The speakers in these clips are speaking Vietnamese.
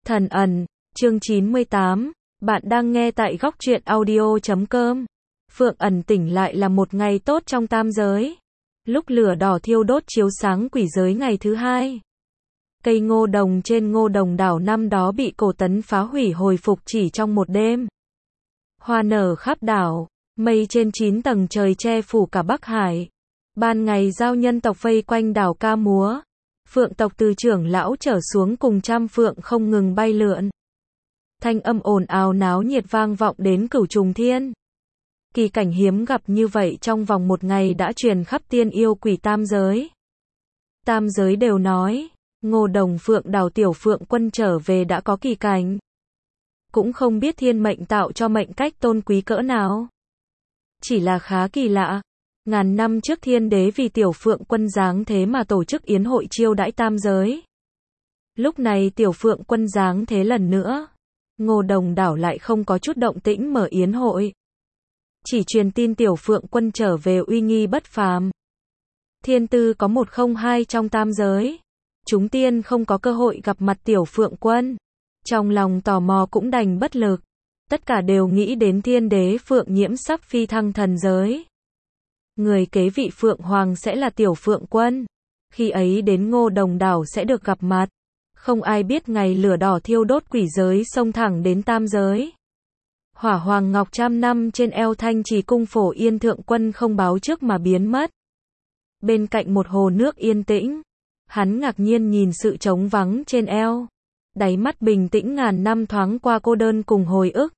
Thần ẩn, chương 98, bạn đang nghe tại góc truyện audio.com. Phượng ẩn tỉnh lại là một ngày tốt trong tam giới. Lúc lửa đỏ thiêu đốt chiếu sáng quỷ giới ngày thứ hai. Cây ngô đồng trên Ngô Đồng đảo năm đó bị Cổ Tấn phá hủy hồi phục chỉ trong một đêm. Hoa nở khắp đảo, mây trên 9 tầng trời che phủ cả Bắc Hải. Ban ngày giao nhân tộc vây quanh đảo ca múa. Phượng tộc từ trưởng lão trở xuống cùng trăm phượng không ngừng bay lượn. Thanh âm ồn ào náo nhiệt vang vọng đến cửu trùng thiên. Kỳ cảnh hiếm gặp như vậy trong vòng một ngày đã truyền khắp tiên yêu quỷ tam giới. Tam giới đều nói, Ngô Đồng Phượng đảo tiểu phượng quân trở về đã có kỳ cảnh. Cũng không biết thiên mệnh tạo cho mệnh cách tôn quý cỡ nào. Chỉ là khá kỳ lạ. Ngàn năm trước thiên đế vì tiểu phượng quân giáng thế mà tổ chức yến hội chiêu đãi tam giới. Lúc này tiểu phượng quân giáng thế lần nữa. Ngô Đồng đảo lại không có chút động tĩnh mở yến hội. Chỉ truyền tin tiểu phượng quân trở về uy nghi bất phàm. Thiên tư có 102 trong tam giới. Chúng tiên không có cơ hội gặp mặt tiểu phượng quân. Trong lòng tò mò cũng đành bất lực. Tất cả đều nghĩ đến thiên đế Phượng Nhiễm sắp phi thăng thần giới. Người kế vị Phượng Hoàng sẽ là tiểu phượng quân. Khi ấy đến Ngô Đồng đảo sẽ được gặp mặt. Không ai biết ngày lửa đỏ thiêu đốt quỷ giới xông thẳng đến tam giới. Hỏa Hoàng Ngọc trăm năm trên eo Thanh Trì cung Phổ Yên thượng quân không báo trước mà biến mất. Bên cạnh một hồ nước yên tĩnh, hắn ngạc nhiên nhìn sự trống vắng trên eo. Đáy mắt bình tĩnh ngàn năm thoáng qua cô đơn cùng hồi ức.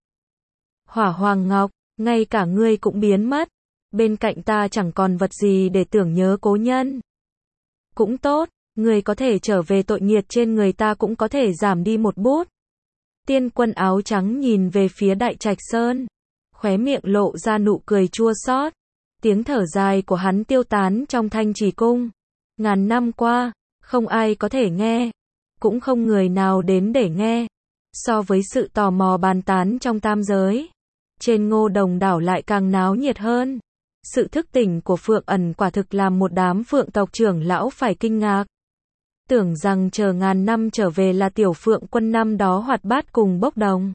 Hỏa Hoàng Ngọc, ngay cả ngươi cũng biến mất. Bên cạnh ta chẳng còn vật gì để tưởng nhớ cố nhân. Cũng tốt, người có thể trở về tội nghiệt trên người ta cũng có thể giảm đi một bút. Tiên quân áo trắng nhìn về phía Đại Trạch Sơn. Khóe miệng lộ ra nụ cười chua xót. Tiếng thở dài của hắn tiêu tán trong Thanh Trì cung. Ngàn năm qua, không ai có thể nghe. Cũng không người nào đến để nghe. So với sự tò mò bàn tán trong tam giới, trên Ngô Đồng đảo lại càng náo nhiệt hơn. Sự thức tỉnh của Phượng ẩn quả thực làm một đám phượng tộc trưởng lão phải kinh ngạc. Tưởng rằng chờ ngàn năm trở về là tiểu phượng quân năm đó hoạt bát cùng bốc đồng.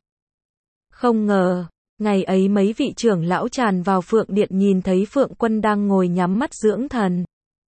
Không ngờ, ngày ấy mấy vị trưởng lão tràn vào Phượng Điện nhìn thấy Phượng quân đang ngồi nhắm mắt dưỡng thần.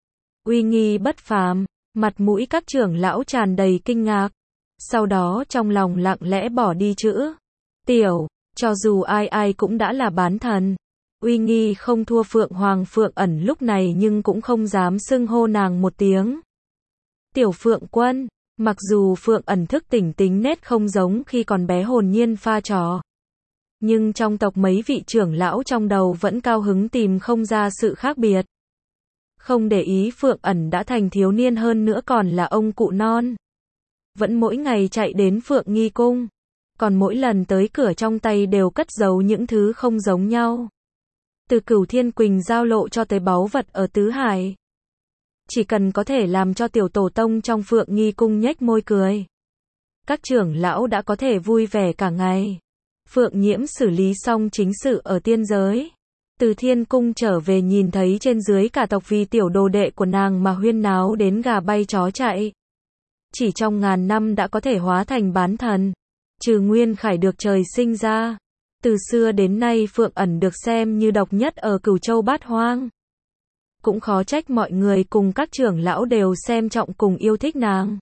Uy nghi bất phàm, mặt mũi các trưởng lão tràn đầy kinh ngạc. Sau đó trong lòng lặng lẽ bỏ đi chữ tiểu, cho dù ai ai cũng đã là bán thần. Uy nghi không thua Phượng Hoàng Phượng ẩn lúc này nhưng cũng không dám xưng hô nàng một tiếng. Tiểu Phượng quân, mặc dù Phượng ẩn thức tỉnh tính nết không giống khi còn bé hồn nhiên pha trò. Nhưng trong tộc mấy vị trưởng lão trong đầu vẫn cao hứng tìm không ra sự khác biệt. Không để ý Phượng ẩn đã thành thiếu niên hơn nữa còn là ông cụ non. Vẫn mỗi ngày chạy đến Phượng Nghi cung. Còn mỗi lần tới cửa trong tay đều cất giấu những thứ không giống nhau. Từ Cửu Thiên Quỳnh giao lộ cho tới báu vật ở Tứ Hải. Chỉ cần có thể làm cho tiểu tổ tông trong Phượng Nghi cung nhếch môi cười. Các trưởng lão đã có thể vui vẻ cả ngày. Phượng Nhiễm xử lý xong chính sự ở tiên giới. Từ Thiên cung trở về nhìn thấy trên dưới cả tộc vì tiểu đồ đệ của nàng mà huyên náo đến gà bay chó chạy. Chỉ trong ngàn năm đã có thể hóa thành bán thần. Trừ Nguyên Khải được trời sinh ra. Từ xưa đến nay Phượng ẩn được xem như độc nhất ở Cửu Châu Bát Hoang. Cũng khó trách mọi người cùng các trưởng lão đều xem trọng cùng yêu thích nàng.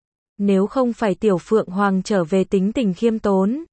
Nếu không phải tiểu Phượng Hoàng trở về tính tình khiêm tốn,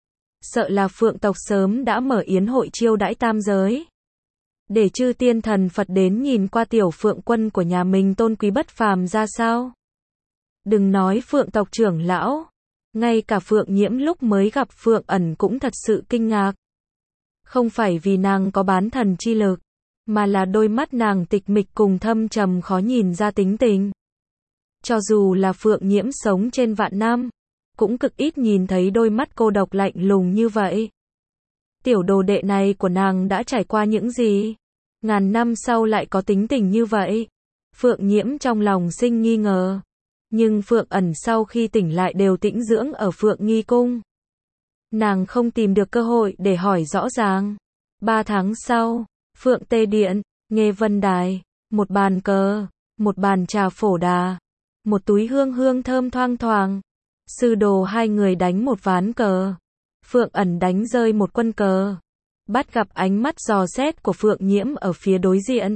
sợ là Phượng tộc sớm đã mở yến hội chiêu đãi tam giới. Để chư tiên thần Phật đến nhìn qua tiểu Phượng quân của nhà mình tôn quý bất phàm ra sao. Đừng nói Phượng tộc trưởng lão. Ngay cả Phượng Nhiễm lúc mới gặp Phượng ẩn cũng thật sự kinh ngạc. Không phải vì nàng có bán thần chi lực, mà là đôi mắt nàng tịch mịch cùng thâm trầm khó nhìn ra tính tình. Cho dù là Phượng Nhiễm sống trên vạn năm, cũng cực ít nhìn thấy đôi mắt cô độc lạnh lùng như vậy. Tiểu đồ đệ này của nàng đã trải qua những gì? Ngàn năm sau lại có tính tình như vậy. Phượng Nhiễm trong lòng sinh nghi ngờ. Nhưng Phượng ẩn sau khi tỉnh lại đều tĩnh dưỡng ở Phượng Nghi cung. Nàng không tìm được cơ hội để hỏi rõ ràng. 3 tháng sau, Phượng Tê Điện, Nghê Vân Đài, một bàn cờ, một bàn trà phổ đà, một túi hương hương thơm thoang thoảng. Sư đồ hai người đánh một ván cờ. Phượng Ẩn đánh rơi một quân cờ. Bắt gặp ánh mắt dò xét của Phượng Nhiễm ở phía đối diện.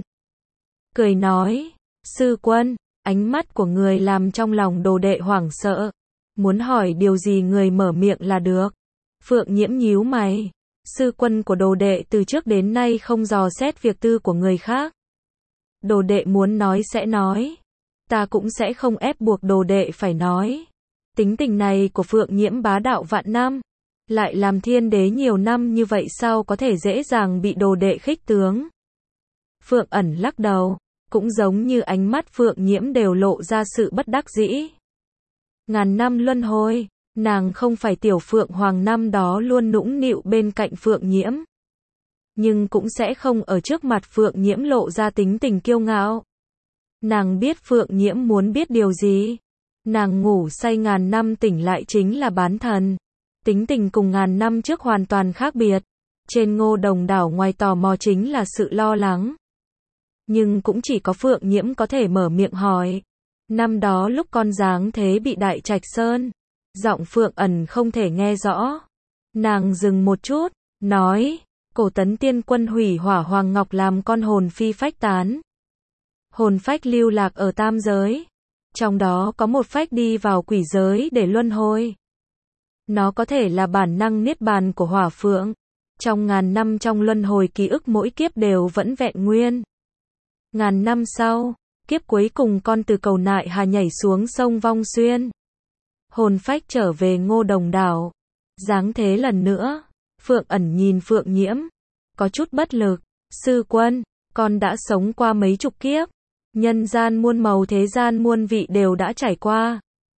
Cười nói, sư quân, ánh mắt của người làm trong lòng đồ đệ hoảng sợ. Muốn hỏi điều gì người mở miệng là được. Phượng Nhiễm nhíu mày. Sư quân của đồ đệ từ trước đến nay không dò xét việc tư của người khác. Đồ đệ muốn nói sẽ nói. Ta cũng sẽ không ép buộc đồ đệ phải nói. Tính tình này của Phượng Nhiễm bá đạo vạn năm. Lại làm thiên đế nhiều năm như vậy sao có thể dễ dàng bị đồ đệ khích tướng. Phượng Ẩn lắc đầu. Cũng giống như ánh mắt Phượng Nhiễm đều lộ ra sự bất đắc dĩ. Ngàn năm luân hồi. Nàng không phải tiểu Phượng Hoàng năm đó luôn nũng nịu bên cạnh Phượng Nhiễm. Nhưng cũng sẽ không ở trước mặt Phượng Nhiễm lộ ra tính tình kiêu ngạo. Nàng biết Phượng Nhiễm muốn biết điều gì. Nàng ngủ say ngàn năm tỉnh lại chính là bán thần. Tính tình cùng ngàn năm trước hoàn toàn khác biệt. Trên Ngô Đồng đảo ngoài tò mò chính là sự lo lắng. Nhưng cũng chỉ có Phượng Nhiễm có thể mở miệng hỏi. Năm đó lúc con giáng thế bị Đại Trạch Sơn. Giọng Phượng Ẩn không thể nghe rõ. Nàng dừng một chút, nói, Cổ Tấn Tiên Quân hủy Hỏa Hoàng Ngọc làm con hồn phi phách tán. Hồn phách lưu lạc ở tam giới. Trong đó có một phách đi vào quỷ giới để luân hồi. Nó có thể là bản năng niết bàn của Hỏa Phượng. Trong ngàn năm trong luân hồi ký ức mỗi kiếp đều vẫn vẹn nguyên. Ngàn năm sau, kiếp cuối cùng con từ cầu Nại Hà nhảy xuống sông Vong Xuyên. Hồn phách trở về Ngô Đồng đảo. Giáng thế lần nữa. Phượng Ẩn nhìn Phượng Nhiễm. Có chút bất lực. Sư quân, con đã sống qua mấy chục kiếp. Nhân gian muôn màu thế gian muôn vị đều đã trải qua.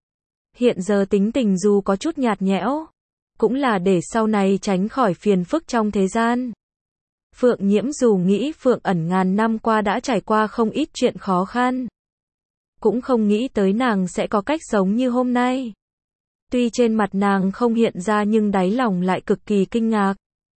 Hiện giờ tính tình dù có chút nhạt nhẽo. Cũng là để sau này tránh khỏi phiền phức trong thế gian. Phượng Nhiễm dù nghĩ Phượng Ẩn ngàn năm qua đã trải qua không ít chuyện khó khăn. Cũng không nghĩ tới nàng sẽ có cách sống như hôm nay. Tuy trên mặt nàng không hiện ra nhưng đáy lòng lại cực kỳ kinh ngạc.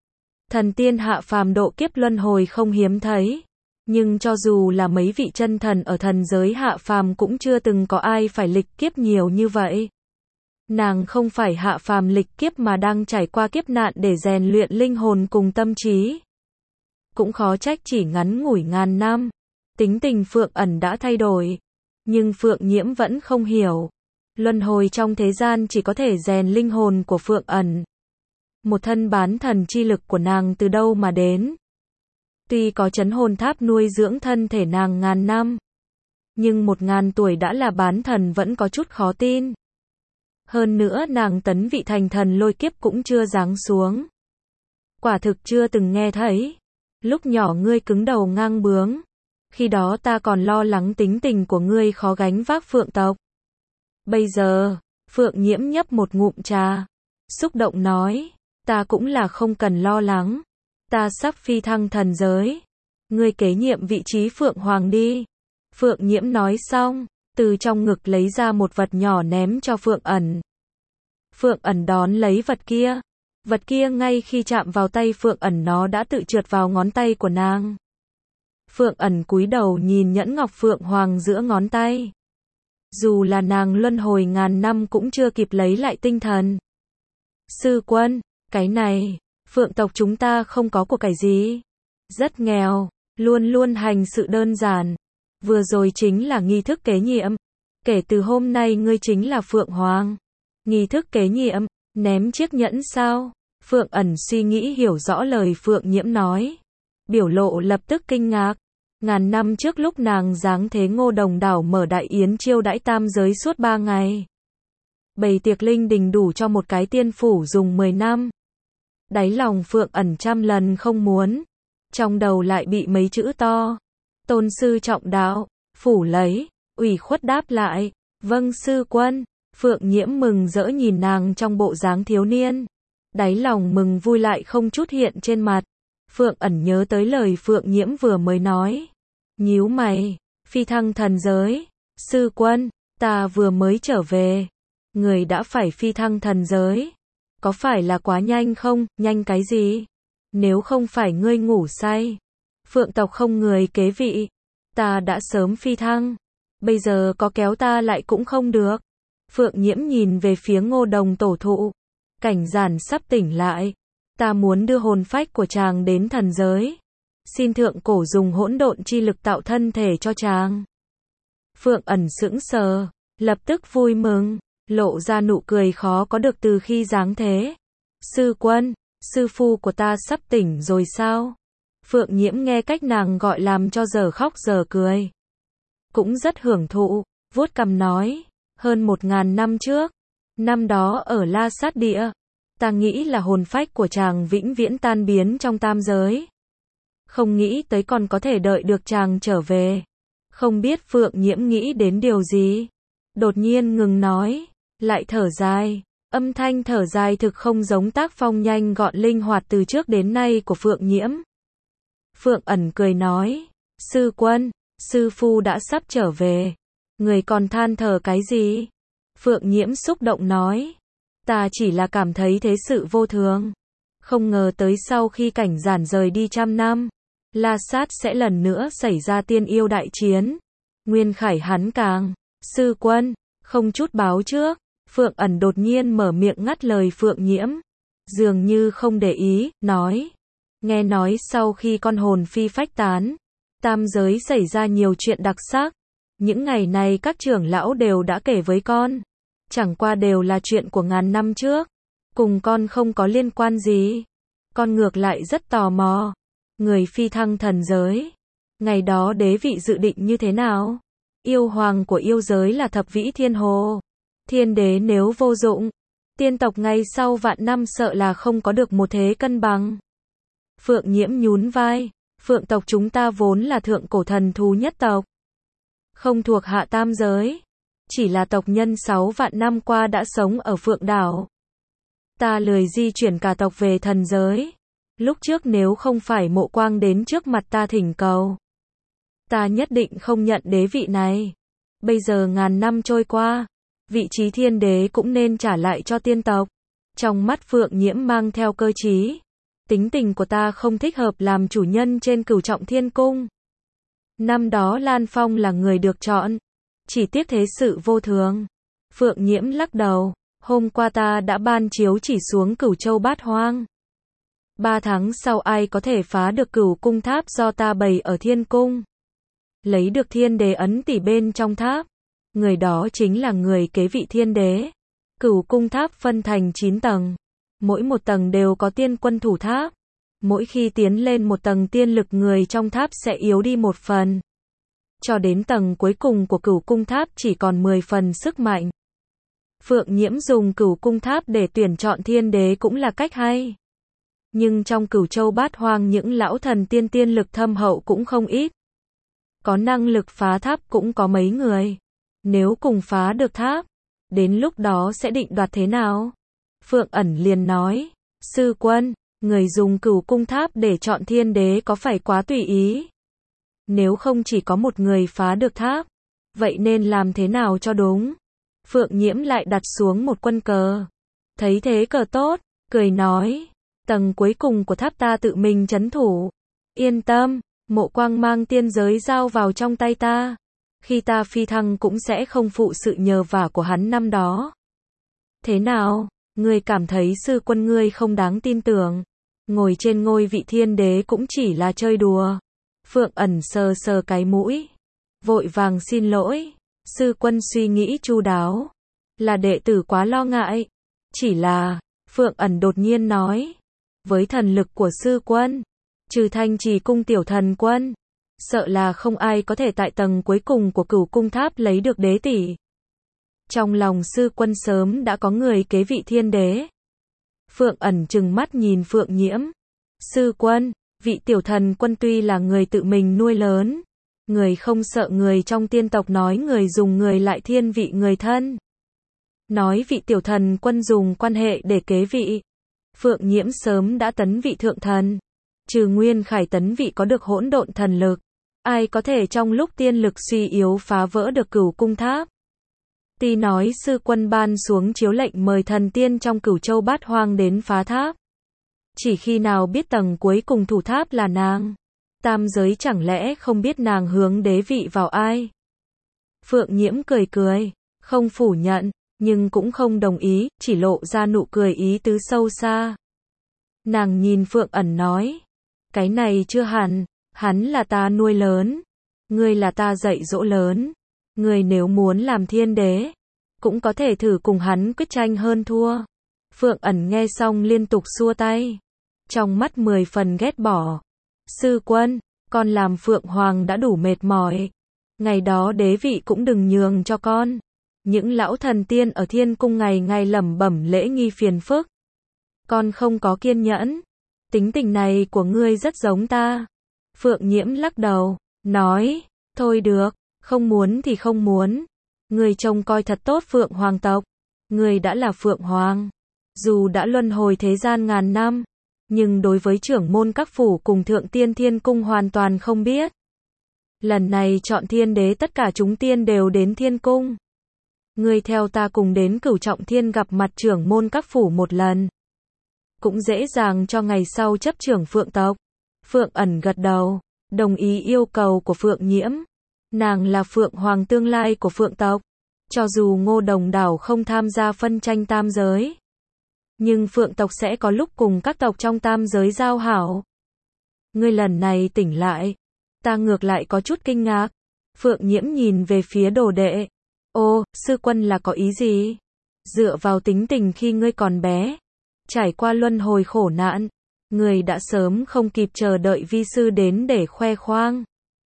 Thần tiên hạ phàm độ kiếp luân hồi không hiếm thấy. Nhưng cho dù là mấy vị chân thần ở thần giới hạ phàm cũng chưa từng có ai phải lịch kiếp nhiều như vậy. Nàng không phải hạ phàm lịch kiếp mà đang trải qua kiếp nạn để rèn luyện linh hồn cùng tâm trí. Cũng khó trách chỉ ngắn ngủi ngàn năm. Tính tình Phượng Ẩn đã thay đổi. Nhưng Phượng Nhiễm vẫn không hiểu. Luân hồi trong thế gian chỉ có thể rèn linh hồn của Phượng Ẩn. Một thân bán thần chi lực của nàng từ đâu mà đến. Tuy có trấn hồn tháp nuôi dưỡng thân thể nàng ngàn năm. Nhưng 1000 tuổi đã là bán thần vẫn có chút khó tin. Hơn nữa nàng tấn vị thành thần lôi kiếp cũng chưa giáng xuống. Quả thực chưa từng nghe thấy. Lúc nhỏ ngươi cứng đầu ngang bướng. Khi đó ta còn lo lắng tính tình của ngươi khó gánh vác Phượng tộc. Bây giờ, Phượng Nhiễm nhấp một ngụm trà. Xúc động nói, ta cũng là không cần lo lắng. Ta sắp phi thăng thần giới. Ngươi kế nhiệm vị trí Phượng Hoàng đi. Phượng Nhiễm nói xong, từ trong ngực lấy ra một vật nhỏ ném cho Phượng Ẩn. Phượng Ẩn đón lấy vật kia. Vật kia ngay khi chạm vào tay Phượng Ẩn nó đã tự trượt vào ngón tay của nàng. Phượng Ẩn cúi đầu nhìn nhẫn ngọc Phượng Hoàng giữa ngón tay. Dù là nàng luân hồi ngàn năm cũng chưa kịp lấy lại tinh thần. Sư quân, cái này, Phượng tộc chúng ta không có của cải gì. Rất nghèo, luôn luôn hành sự đơn giản. Vừa rồi chính là nghi thức kế nhiệm. Kể từ hôm nay ngươi chính là Phượng Hoàng. Nghi thức kế nhiệm, ném chiếc nhẫn sao? Phượng Ẩn suy nghĩ hiểu rõ lời Phượng Nhiễm nói. Biểu lộ lập tức kinh ngạc. Ngàn năm trước lúc nàng giáng thế Ngô Đồng đảo mở đại yến chiêu đãi tam giới suốt 3 ngày. Bày tiệc linh đình đủ cho một cái tiên phủ dùng 10 năm. Đáy lòng Phượng Ẩn trăm lần không muốn. Trong đầu lại bị mấy chữ to. Tôn sư trọng đạo, phủ lấy, ủy khuất đáp lại. Vâng sư quân. Phượng Nhiễm mừng rỡ nhìn nàng trong bộ dáng thiếu niên. Đáy lòng mừng vui lại không chút hiện trên mặt. Phượng Ẩn nhớ tới lời Phượng Nhiễm vừa mới nói. Nhíu mày, phi thăng thần giới. Sư quân, ta vừa mới trở về. Người đã phải phi thăng thần giới. Có phải là quá nhanh không? Nhanh cái gì? Nếu không phải ngươi ngủ say. Phượng tộc không người kế vị. Ta đã sớm phi thăng. Bây giờ có kéo ta lại cũng không được. Phượng Nhiễm nhìn về phía Ngô Đồng tổ thụ. Cảnh Giản sắp tỉnh lại. Ta muốn đưa hồn phách của chàng đến thần giới. Xin thượng cổ dùng hỗn độn chi lực tạo thân thể cho chàng. Phượng Ẩn sững sờ, lập tức vui mừng, lộ ra nụ cười khó có được từ khi giáng thế. Sư Quân, sư phu của ta sắp tỉnh rồi sao? Phượng Nhiễm nghe cách nàng gọi làm cho giờ khóc giờ cười. Cũng rất hưởng thụ, vuốt cằm nói, hơn 1000 năm trước, năm đó ở La Sát Địa, ta nghĩ là hồn phách của chàng vĩnh viễn tan biến trong tam giới. Không nghĩ tới còn có thể đợi được chàng trở về. Không biết Phượng Nhiễm nghĩ đến điều gì. Đột nhiên ngừng nói, lại thở dài. Âm thanh thở dài thực không giống tác phong nhanh gọn linh hoạt từ trước đến nay của Phượng Nhiễm. Phượng Ẩn cười nói, sư quân, sư phu đã sắp trở về. Người còn than thở cái gì? Phượng Nhiễm xúc động nói, ta chỉ là cảm thấy thế sự vô thường. Không ngờ tới sau khi Cảnh Giản rời đi 100 năm, La Sát sẽ lần nữa xảy ra tiên yêu đại chiến. Nguyên Khải hắn càng, sư quân, không chút báo trước. Phượng Ẩn đột nhiên mở miệng ngắt lời Phượng Nhiễm. Dường như không để ý, nói. Nghe nói sau khi con hồn phi phách tán, tam giới xảy ra nhiều chuyện đặc sắc. Những ngày này các trưởng lão đều đã kể với con. Chẳng qua đều là chuyện của ngàn năm trước. Cùng con không có liên quan gì. Con ngược lại rất tò mò. Người phi thăng thần giới. Ngày đó đế vị dự định như thế nào? Yêu hoàng của yêu giới là Thập Vĩ Thiên Hồ. Thiên đế nếu vô dụng, tiên tộc ngay sau vạn năm sợ là không có được một thế cân bằng. Phượng Nhiễm nhún vai, Phượng tộc chúng ta vốn là thượng cổ thần thú nhất tộc. Không thuộc hạ tam giới. Chỉ là tộc nhân 6 vạn năm qua đã sống ở Phượng đảo. Ta lười di chuyển cả tộc về thần giới. Lúc trước nếu không phải Mộ Quang đến trước mặt ta thỉnh cầu, ta nhất định không nhận đế vị này. Bây giờ ngàn năm trôi qua, vị trí thiên đế cũng nên trả lại cho tiên tộc. Trong mắt Phượng Nhiễm mang theo cơ trí. Tính tình của ta không thích hợp làm chủ nhân trên Cửu Trọng Thiên Cung. Năm đó Lan Phong là người được chọn. Chỉ tiếc thế sự vô thường. Phượng Nhiễm lắc đầu. Hôm qua ta đã ban chiếu chỉ xuống Cửu Châu Bát Hoang. 3 tháng sau ai có thể phá được Cửu Cung Tháp do ta bày ở Thiên Cung, lấy được thiên đế ấn tỷ bên trong tháp, người đó chính là người kế vị thiên đế. Cửu Cung Tháp phân thành 9 tầng. Mỗi một tầng đều có tiên quân thủ tháp. Mỗi khi tiến lên một tầng tiên lực người trong tháp sẽ yếu đi một phần. Cho đến tầng cuối cùng của Cửu Cung Tháp chỉ còn 10 phần sức mạnh. Phượng Nhiễm dùng Cửu Cung Tháp để tuyển chọn thiên đế cũng là cách hay. Nhưng trong Cửu Châu Bát Hoang những lão thần tiên lực thâm hậu cũng không ít. Có năng lực phá tháp cũng có mấy người. Nếu cùng phá được tháp, đến lúc đó sẽ định đoạt thế nào? Phượng Ẩn liền nói, sư quân, người dùng Cửu Cung Tháp để chọn thiên đế có phải quá tùy ý? Nếu không chỉ có một người phá được tháp, vậy nên làm thế nào cho đúng? Phượng Nhiễm lại đặt xuống một quân cờ. Thấy thế cờ tốt, cười nói, tầng cuối cùng của tháp ta tự mình trấn thủ. Yên tâm, Mộ Quang mang tiên giới giao vào trong tay ta. Khi ta phi thăng cũng sẽ không phụ sự nhờ vả của hắn năm đó. Thế nào, ngươi cảm thấy sư quân ngươi không đáng tin tưởng? Ngồi trên ngôi vị thiên đế cũng chỉ là chơi đùa. Phượng Ẩn sờ sờ cái mũi, vội vàng xin lỗi. Sư quân suy nghĩ chu đáo, là đệ tử quá lo ngại. Chỉ là, Phượng Ẩn đột nhiên nói, với thần lực của sư quân, trừ Thanh Trì cung tiểu thần quân, sợ là không ai có thể tại tầng cuối cùng của Cửu Cung Tháp lấy được đế tỷ. Trong lòng sư quân sớm đã có người kế vị thiên đế. Phượng Ẩn trừng mắt nhìn Phượng Nhiễm. Sư quân, vị tiểu thần quân tuy là người tự mình nuôi lớn, người không sợ người trong tiên tộc nói người dùng người lại thiên vị người thân. Nói vị tiểu thần quân dùng quan hệ để kế vị. Phượng Nhiễm sớm đã tấn vị thượng thần. Trừ Nguyên Khải tấn vị có được hỗn độn thần lực, ai có thể trong lúc tiên lực suy yếu phá vỡ được Cửu Cung Tháp? Tuy nói sư quân ban xuống chiếu lệnh mời thần tiên trong Cửu Châu Bát Hoang đến phá tháp. Chỉ khi nào biết tầng cuối cùng thủ tháp là nàng, tam giới chẳng lẽ không biết nàng hướng đế vị vào ai? Phượng Nhiễm cười cười, không phủ nhận, nhưng cũng không đồng ý, chỉ lộ ra nụ cười ý tứ sâu xa. Nàng nhìn Phượng Ẩn nói, cái này chưa hẳn, hắn là ta nuôi lớn, ngươi là ta dạy dỗ lớn, ngươi nếu muốn làm thiên đế, cũng có thể thử cùng hắn quyết tranh hơn thua. Phượng Ẩn nghe xong liên tục xua tay, trong mắt 10 phần ghét bỏ. Sư quân, con làm Phượng Hoàng đã đủ mệt mỏi, ngày đó đế vị cũng đừng nhường cho con. Những lão thần tiên ở thiên cung ngày ngày lẩm bẩm lễ nghi phiền phức, con không có kiên nhẫn. Tính tình này của ngươi rất giống ta. Phượng Nhiễm lắc đầu, nói, thôi được, không muốn thì không muốn. Ngươi trông coi thật tốt Phượng Hoàng tộc. Ngươi đã là Phượng Hoàng, dù đã luân hồi thế gian ngàn năm, nhưng đối với trưởng môn các phủ cùng thượng tiên thiên cung hoàn toàn không biết. Lần này chọn thiên đế tất cả chúng tiên đều đến thiên cung. Ngươi theo ta cùng đến Cửu Trọng Thiên gặp mặt trưởng môn các phủ một lần, cũng dễ dàng cho ngày sau chấp trưởng Phượng tộc. Phượng Ẩn gật đầu, đồng ý yêu cầu của Phượng Nhiễm. Nàng là Phượng Hoàng tương lai của Phượng tộc. Cho dù Ngô Đồng Đảo không tham gia phân tranh tam giới, nhưng Phượng tộc sẽ có lúc cùng các tộc trong tam giới giao hảo. Ngươi lần này tỉnh lại, ta ngược lại có chút kinh ngạc. Phượng Nhiễm nhìn về phía đồ đệ. Ô, sư quân là có ý gì? Dựa vào tính tình khi ngươi còn bé, trải qua luân hồi khổ nạn, ngươi đã sớm không kịp chờ đợi vi sư đến để khoe khoang.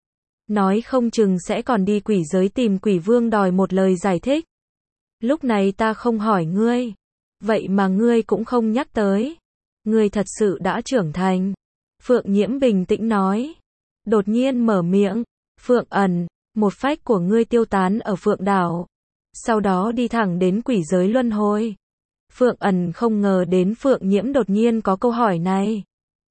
Nói không chừng sẽ còn đi quỷ giới tìm quỷ vương đòi một lời giải thích. Lúc này ta không hỏi ngươi, vậy mà ngươi cũng không nhắc tới. Ngươi thật sự đã trưởng thành. Phượng Nhiễm bình tĩnh nói. Đột nhiên mở miệng, Phượng Ẩn, một phách của ngươi tiêu tán ở Phượng đảo, sau đó đi thẳng đến quỷ giới luân hồi. Phượng Ẩn không ngờ đến Phượng Nhiễm đột nhiên có câu hỏi này.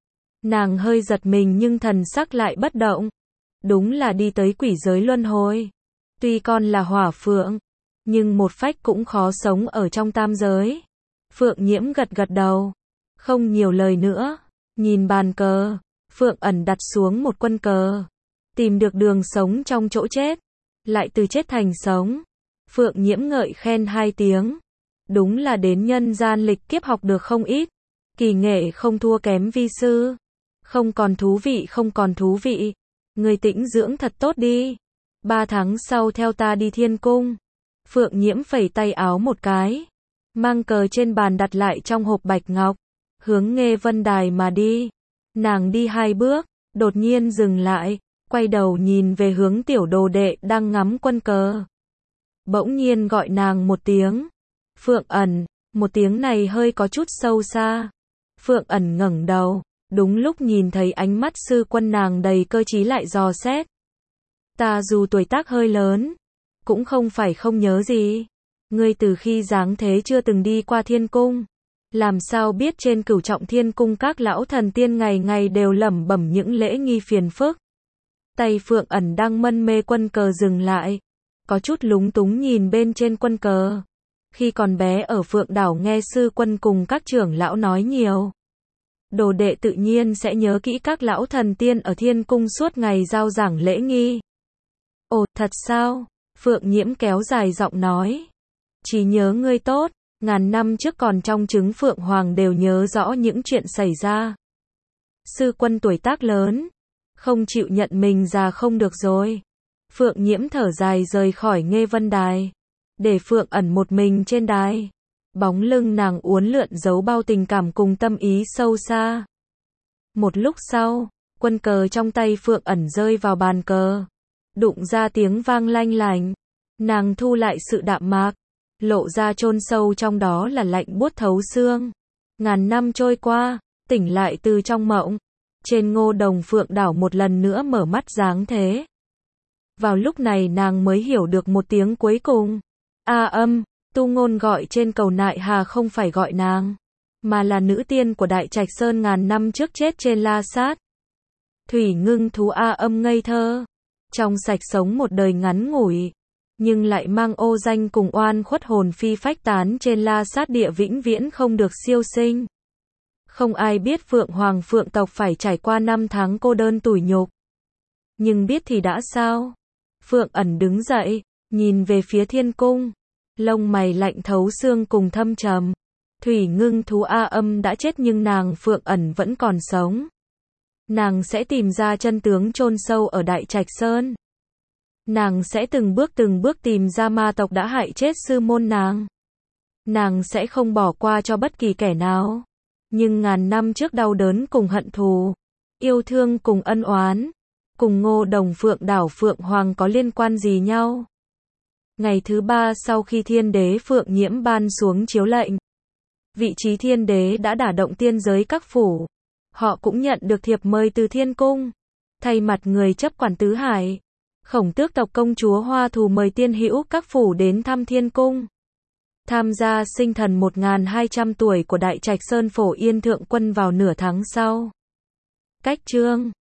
Nàng hơi giật mình nhưng thần sắc lại bất động. Đúng là đi tới quỷ giới luân hồi. Tuy con là hỏa phượng, nhưng một phách cũng khó sống ở trong tam giới. Phượng Nhiễm gật gật đầu, không nhiều lời nữa. Nhìn bàn cờ, Phượng Ẩn đặt xuống một quân cờ. Tìm được đường sống trong chỗ chết, lại từ chết thành sống. Phượng Nhiễm ngợi khen 2 tiếng. Đúng là đến nhân gian lịch kiếp học được không ít. Kỳ nghệ không thua kém vi sư. Không còn thú vị, không còn thú vị. Người tĩnh dưỡng thật tốt đi. 3 tháng sau theo ta đi thiên cung. Phượng Nhiễm phẩy tay áo một cái, mang cờ trên bàn đặt lại trong hộp bạch ngọc, hướng Nghê Vân Đài mà đi. Nàng đi 2 bước, đột nhiên dừng lại, quay đầu nhìn về hướng tiểu đồ đệ đang ngắm quân cờ. Bỗng nhiên gọi nàng một tiếng. Phượng Ẩn, một tiếng này hơi có chút sâu xa. Phượng Ẩn ngẩng đầu, đúng lúc nhìn thấy ánh mắt sư quân nàng đầy cơ trí lại dò xét. Ta dù tuổi tác hơi lớn, cũng không phải không nhớ gì. Ngươi từ khi giáng thế chưa từng đi qua thiên cung, làm sao biết trên Cửu Trọng Thiên cung các lão thần tiên ngày ngày đều lẩm bẩm những lễ nghi phiền phức. Tay Phượng Ẩn đang mân mê quân cờ dừng lại, có chút lúng túng nhìn bên trên quân cờ. Khi còn bé ở Phượng đảo nghe sư quân cùng các trưởng lão nói nhiều, đồ đệ tự nhiên sẽ nhớ kỹ các lão thần tiên ở thiên cung suốt ngày giao giảng lễ nghi. Ồ, thật sao? Phượng Nhiễm kéo dài giọng nói. Chỉ nhớ ngươi tốt, ngàn năm trước còn trong trứng Phượng Hoàng đều nhớ rõ những chuyện xảy ra. Sư quân tuổi tác lớn, không chịu nhận mình già không được rồi. Phượng Nhiễm thở dài rời khỏi Nghê Vân Đài, để Phượng Ẩn một mình trên đài. Bóng lưng nàng uốn lượn giấu bao tình cảm cùng tâm ý sâu xa. Một lúc sau, quân cờ trong tay Phượng Ẩn rơi vào bàn cờ, đụng ra tiếng vang lanh lành. Nàng thu lại sự đạm mạc, lộ ra chôn sâu trong đó là lạnh buốt thấu xương. Ngàn năm trôi qua, tỉnh lại từ trong mộng, trên Ngô Đồng Phượng đảo một lần nữa mở mắt giáng thế. Vào lúc này nàng mới hiểu được một tiếng cuối cùng. A Âm, Tu Ngôn gọi trên cầu Nại Hà không phải gọi nàng, mà là nữ tiên của Đại Trạch Sơn ngàn năm trước chết trên La Sát. Thủy Ngưng Thú A Âm ngây thơ, trong sạch sống một đời ngắn ngủi, nhưng lại mang ô danh cùng oan khuất hồn phi phách tán trên La Sát địa vĩnh viễn không được siêu sinh. Không ai biết Phượng Hoàng Phượng tộc phải trải qua 5 tháng cô đơn tủi nhục. Nhưng biết thì đã sao? Phượng Ẩn đứng dậy, nhìn về phía thiên cung. Lông mày lạnh thấu xương cùng thâm trầm. Thủy Ngưng Thú A Âm đã chết nhưng nàng Phượng Ẩn vẫn còn sống. Nàng sẽ tìm ra chân tướng chôn sâu ở Đại Trạch Sơn. Nàng sẽ từng bước tìm ra ma tộc đã hại chết sư môn nàng. Nàng sẽ không bỏ qua cho bất kỳ kẻ nào. Nhưng ngàn năm trước đau đớn cùng hận thù, yêu thương cùng ân oán, cùng Ngô Đồng Phượng đảo Phượng Hoàng có liên quan gì nhau? Ngày thứ 3 sau khi Thiên Đế Phượng Nhiễm ban xuống chiếu lệnh, vị trí Thiên Đế đã đả động tiên giới các phủ. Họ cũng nhận được thiệp mời từ Thiên Cung. Thay mặt người chấp quản tứ hải, Khổng Tước tộc công chúa Hoa Thù mời tiên hữu các phủ đến thăm Thiên Cung. Tham gia sinh thần 1200 tuổi của Đại Trạch Sơn Phổ Yên Thượng Quân vào nửa tháng sau. Cách chương